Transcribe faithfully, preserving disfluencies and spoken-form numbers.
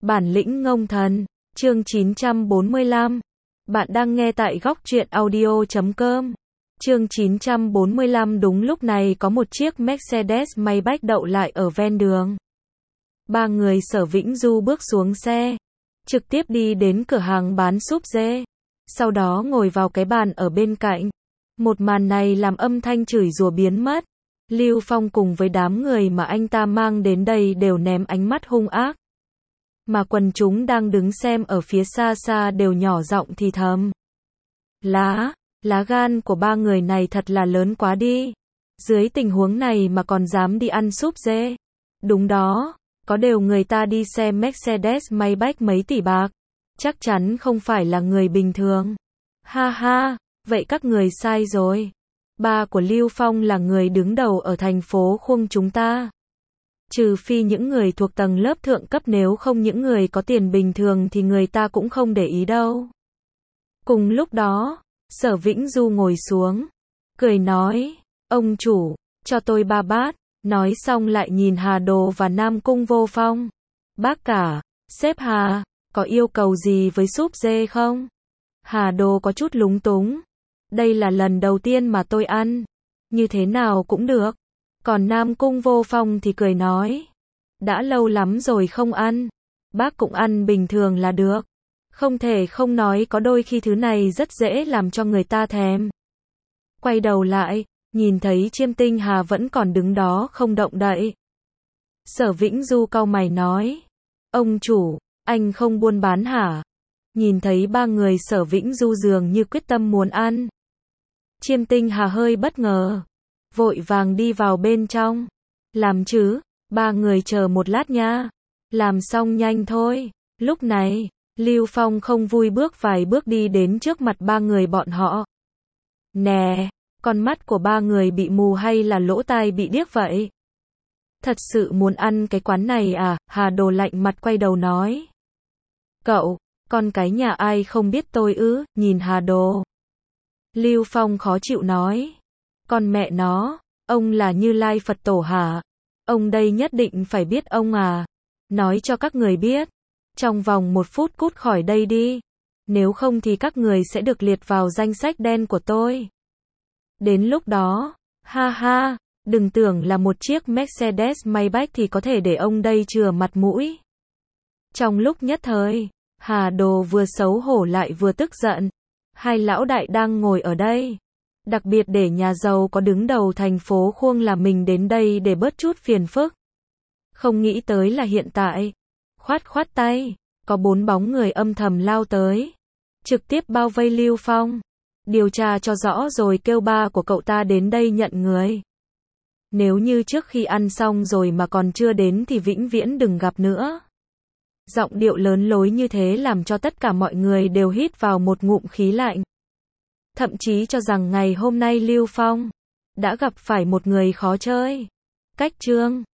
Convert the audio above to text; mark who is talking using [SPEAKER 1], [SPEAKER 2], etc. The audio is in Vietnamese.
[SPEAKER 1] Bản lĩnh ngông thần, chương chín trăm bốn mươi lăm. Bạn đang nghe tại góc truyện audio chấm com. Chương chín trăm bốn mươi lăm. Đúng lúc này có một chiếc Mercedes Maybach đậu lại ở ven đường. Ba người Sở Vĩnh Du bước xuống xe, trực tiếp đi đến cửa hàng bán súp dê, sau đó ngồi vào cái bàn ở bên cạnh. Một màn này làm âm thanh chửi rủa biến mất. Lưu Phong cùng với đám người mà anh ta mang đến đây đều ném ánh mắt hung ác. Mà quần chúng đang đứng xem ở phía xa xa đều nhỏ giọng thì thầm. Lá, lá gan của ba người này thật là lớn quá đi. Dưới tình huống này mà còn dám đi ăn súp dê. Đúng đó, có điều người ta đi xe Mercedes Maybach mấy tỷ bạc. Chắc chắn không phải là người bình thường. Ha ha, vậy các người sai rồi. Ba của Lưu Phong là người đứng đầu ở thành phố Khuông chúng ta. Trừ phi những người thuộc tầng lớp thượng cấp, nếu không những người có tiền bình thường thì người ta cũng không để ý đâu. Cùng lúc đó, Sở Vĩnh Du ngồi xuống, cười nói, ông chủ, cho tôi ba bát, nói xong lại nhìn Hà Đồ và Nam Cung Vô Phong. Bác cả, sếp Hà, có yêu cầu gì với súp dê không? Hà Đồ có chút lúng túng. Đây là lần đầu tiên mà tôi ăn. Như thế nào cũng được. Còn Nam Cung Vô Phong thì cười nói. Đã lâu lắm rồi không ăn. Bác cũng ăn bình thường là được. Không thể không nói có đôi khi thứ này rất dễ làm cho người ta thèm. Quay đầu lại, nhìn thấy Chiêm Tinh Hà vẫn còn đứng đó không động đậy. Sở Vĩnh Du cau mày nói. Ông chủ, anh không buôn bán hả? Nhìn thấy ba người Sở Vĩnh Du dường như quyết tâm muốn ăn. Chiêm Tinh Hà hơi bất ngờ, vội vàng đi vào bên trong. Làm chứ, ba người chờ một lát nha. Làm xong nhanh thôi. Lúc này, Lưu Phong không vui bước vài bước đi đến trước mặt ba người bọn họ. Nè, con mắt của ba người bị mù hay là lỗ tai bị điếc vậy? Thật sự muốn ăn cái quán này à? Hà Đồ lạnh mặt quay đầu nói. Cậu, con cái nhà ai không biết tôi ư? Nhìn Hà Đồ. Lưu Phong khó chịu nói. Con mẹ nó, ông là Như Lai Phật Tổ hả? Ông đây nhất định phải biết ông à? Nói cho các người biết. Trong vòng một phút cút khỏi đây đi. Nếu không thì các người sẽ được liệt vào danh sách đen của tôi. Đến lúc đó, ha ha, đừng tưởng là một chiếc Mercedes Maybach thì có thể để ông đây chừa mặt mũi. Trong lúc nhất thời, Hà Đồ vừa xấu hổ lại vừa tức giận. Hai lão đại đang ngồi ở đây. Đặc biệt để nhà giàu có đứng đầu thành phố Khuông là mình đến đây để bớt chút phiền phức. Không nghĩ tới là hiện tại. Khoát khoát tay, có bốn bóng người âm thầm lao tới. Trực tiếp bao vây Lưu Phong. Điều tra cho rõ rồi kêu ba của cậu ta đến đây nhận người. Nếu như trước khi ăn xong rồi mà còn chưa đến thì vĩnh viễn đừng gặp nữa. Giọng điệu lớn lối như thế làm cho tất cả mọi người đều hít vào một ngụm khí lạnh. Thậm chí cho rằng ngày hôm nay Lưu Phong đã gặp phải một người khó chơi. Cách chương